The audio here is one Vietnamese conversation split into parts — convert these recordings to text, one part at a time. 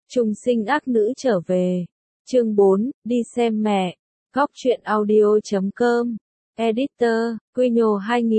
Trùng sinh ác nữ trở về. Chương 4, đi xem mẹ. Góc truyện audio.com. Editor, Quino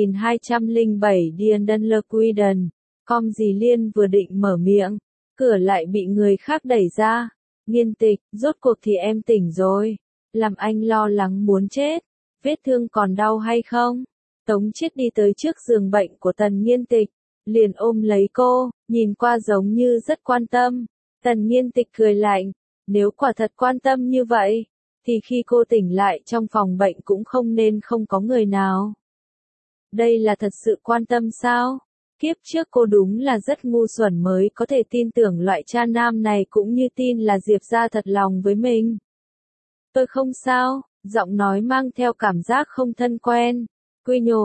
2207 Diendon Lequiden. Com dì Liên vừa định mở miệng, cửa lại bị người khác đẩy ra. Nghiên Tịch, rốt cuộc thì em tỉnh rồi. Làm anh lo lắng muốn chết. Vết thương còn đau hay không? Tống Chiết đi tới trước giường bệnh của Tần Nghiên Tịch, liền ôm lấy cô, nhìn qua giống như rất quan tâm. Tần Nghiên Tịch cười lạnh, nếu quả thật quan tâm như vậy, thì khi cô tỉnh lại trong phòng bệnh cũng không nên không có người nào. Đây là thật sự quan tâm sao? Kiếp trước cô đúng là rất ngu xuẩn mới có thể tin tưởng loại cha nam này cũng như tin là Diệp gia thật lòng với mình. Tôi không sao, giọng nói mang theo cảm giác không thân quen. Quino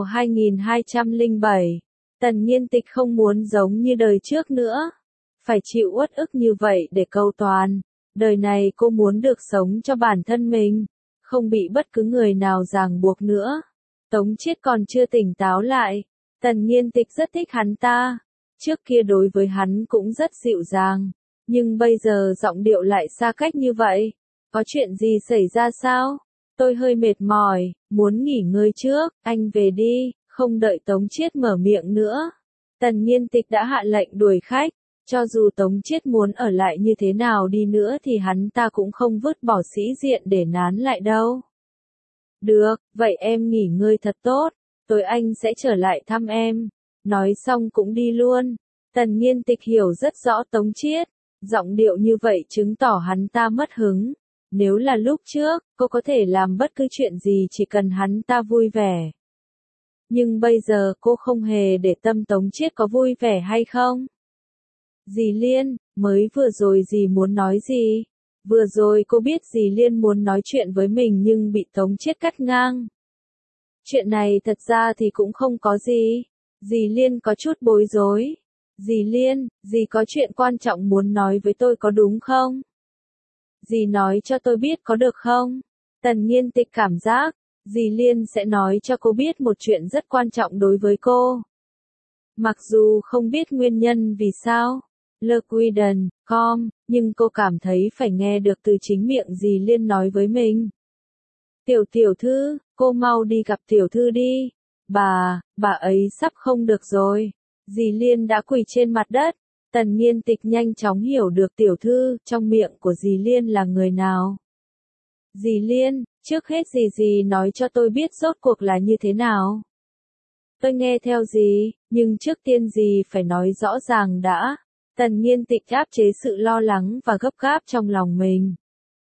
2207. Tần Nghiên Tịch không muốn giống như đời trước nữa. Phải chịu uất ức như vậy để cầu toàn. Đời này cô muốn được sống cho bản thân mình, không bị bất cứ người nào ràng buộc nữa. Tống Chiết còn chưa tỉnh táo lại. Tần Nghiên Tịch rất thích hắn ta. Trước kia đối với hắn cũng rất dịu dàng. Nhưng bây giờ giọng điệu lại xa cách như vậy. Có chuyện gì xảy ra sao? Tôi hơi mệt mỏi, muốn nghỉ ngơi trước, anh về đi, không đợi Tống Chiết mở miệng nữa. Tần Nghiên Tịch đã hạ lệnh đuổi khách. Cho dù Tống Chiết muốn ở lại như thế nào đi nữa thì hắn ta cũng không vứt bỏ sĩ diện để nán lại đâu. Được, vậy em nghỉ ngơi thật tốt, tối anh sẽ trở lại thăm em. Nói xong cũng đi luôn. Tần Nghiên Tịch hiểu rất rõ Tống Chiết, giọng điệu như vậy chứng tỏ hắn ta mất hứng. Nếu là lúc trước, cô có thể làm bất cứ chuyện gì chỉ cần hắn ta vui vẻ. Nhưng bây giờ cô không hề để tâm Tống Chiết có vui vẻ hay không. Dì Liên, mới vừa rồi dì muốn nói gì? Vừa rồi cô biết dì Liên muốn nói chuyện với mình nhưng bị Tống Chiết cắt ngang. Chuyện này thật ra thì cũng không có gì. Dì Liên có chút bối rối. Dì Liên, dì có chuyện quan trọng muốn nói với tôi có đúng không? Dì nói cho tôi biết có được không? Tần Nghiên Tịch cảm giác, dì Liên sẽ nói cho cô biết một chuyện rất quan trọng đối với cô. Mặc dù không biết nguyên nhân vì sao. Lequiden, nhưng cô cảm thấy phải nghe được từ chính miệng dì Liên nói với mình. Tiểu thư, cô mau đi gặp tiểu thư đi. Bà ấy sắp không được rồi. Dì Liên đã quỳ trên mặt đất. Tần Nghiên Tịch nhanh chóng hiểu được tiểu thư trong miệng của dì Liên là người nào. Dì Liên, trước hết dì nói cho tôi biết rốt cuộc là như thế nào. Tôi nghe theo dì, nhưng trước tiên dì phải nói rõ ràng đã. Tần Nghiên Tịch áp chế sự lo lắng và gấp gáp trong lòng mình.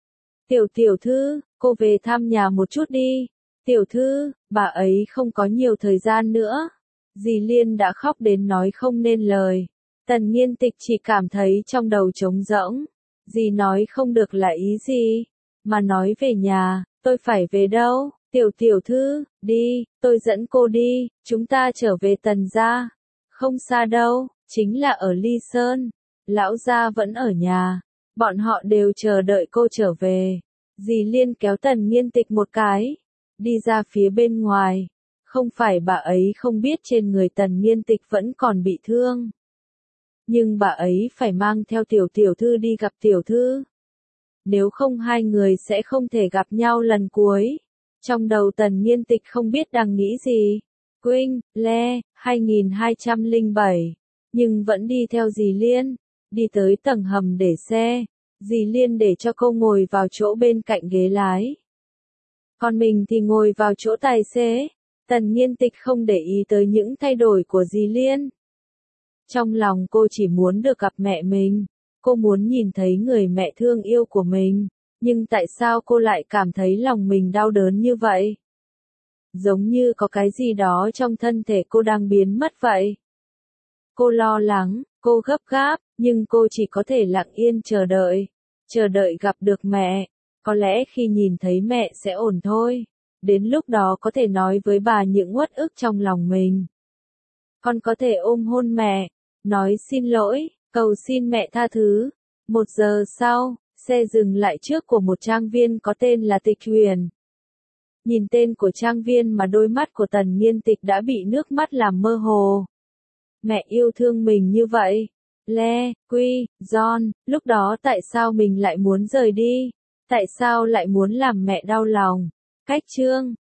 Tiểu thư, cô về thăm nhà một chút đi. Tiểu thư, bà ấy không có nhiều thời gian nữa. Dì Liên đã khóc đến nói không nên lời. Tần Nghiên Tịch chỉ cảm thấy trong đầu trống rỗng. Dì nói không được là ý gì? Mà nói về nhà, tôi phải về đâu? Tiểu thư, đi, tôi dẫn cô đi, chúng ta trở về Tần gia. Không xa đâu, chính là ở Ly Sơn. Lão gia vẫn ở nhà. Bọn họ đều chờ đợi cô trở về. Dì Liên kéo Tần Nghiên Tịch một cái. Đi ra phía bên ngoài. Không phải bà ấy không biết trên người Tần Nghiên Tịch vẫn còn bị thương. Nhưng bà ấy phải mang theo tiểu thư đi gặp tiểu thư. Nếu không hai người sẽ không thể gặp nhau lần cuối. Trong đầu Tần Nghiên Tịch không biết đang nghĩ gì. Quỳnh, Le, 2207. Nhưng vẫn đi theo dì Liên. Đi tới tầng hầm để xe. Dì Liên để cho cô ngồi vào chỗ bên cạnh ghế lái. Còn mình thì ngồi vào chỗ tài xế. Tần Nghiên Tịch không để ý tới những thay đổi của dì Liên. Trong lòng cô chỉ muốn được gặp mẹ mình. Cô muốn nhìn thấy người mẹ thương yêu của mình. Nhưng tại sao cô lại cảm thấy lòng mình đau đớn như vậy? Giống như có cái gì đó trong thân thể cô đang biến mất vậy. Cô lo lắng, cô gấp gáp, nhưng cô chỉ có thể lặng yên chờ đợi. Chờ đợi gặp được mẹ. Có lẽ khi nhìn thấy mẹ sẽ ổn thôi. Đến lúc đó có thể nói với bà những uất ức trong lòng mình. Con có thể ôm hôn mẹ, nói xin lỗi, cầu xin mẹ tha thứ. 1 giờ sau, xe dừng lại trước của một trang viên có tên là Tịch Huyền. Nhìn tên của trang viên mà đôi mắt của Tần Nghiên Tịch đã bị nước mắt làm mơ hồ. Mẹ yêu thương mình như vậy. Le, Quy, John, lúc đó tại sao mình lại muốn rời đi? Tại sao lại muốn làm mẹ đau lòng? Cách chương